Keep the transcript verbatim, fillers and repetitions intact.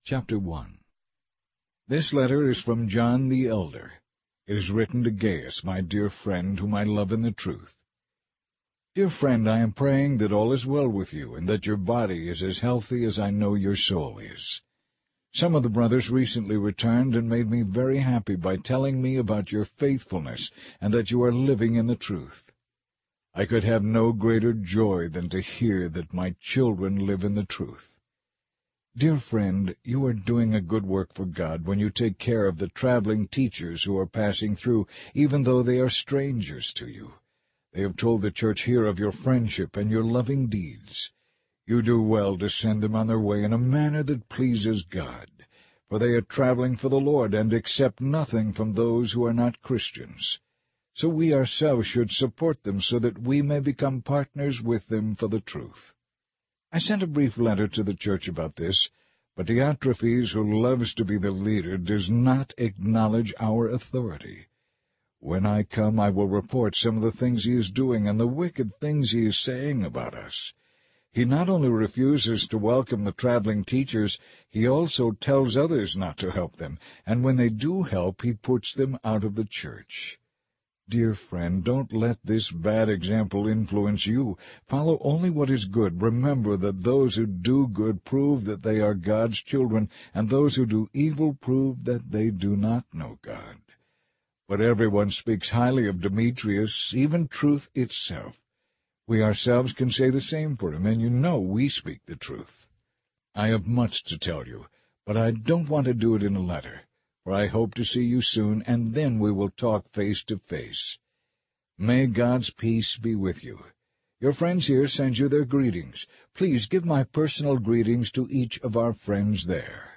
Chapter one. This letter is from John the Elder. It is written to Gaius, my dear friend, whom I love in the truth. Dear friend, I am praying that all is well with you, and that your body is as healthy as I know your soul is. Some of the brothers recently returned and made me very happy by telling me about your faithfulness and that you are living in the truth. I could have no greater joy than to hear that my children live in the truth. Dear friend, you are doing a good work for God when you take care of the traveling teachers who are passing through, even though they are strangers to you. They have told the church here of your friendship and your loving deeds. You do well to send them on their way in a manner that pleases God, for they are traveling for the Lord and accept nothing from those who are not Christians. So we ourselves should support them so that we may become partners with them for the truth. I sent a brief letter to the church about this, but Diotrephes, who loves to be the leader, does not acknowledge our authority. When I come, I will report some of the things he is doing and the wicked things he is saying about us. He not only refuses to welcome the traveling teachers, he also tells others not to help them, and when they do help, he puts them out of the church. Dear friend, don't let this bad example influence you. Follow only what is good. Remember that those who do good prove that they are God's children, and those who do evil prove that they do not know God. But everyone speaks highly of Demetrius, even truth itself. We ourselves can say the same for him, and you know we speak the truth. I have much to tell you, but I don't want to do it in a letter, for I hope to see you soon, and then we will talk face to face. May God's peace be with you. Your friends here send you their greetings. Please give my personal greetings to each of our friends there.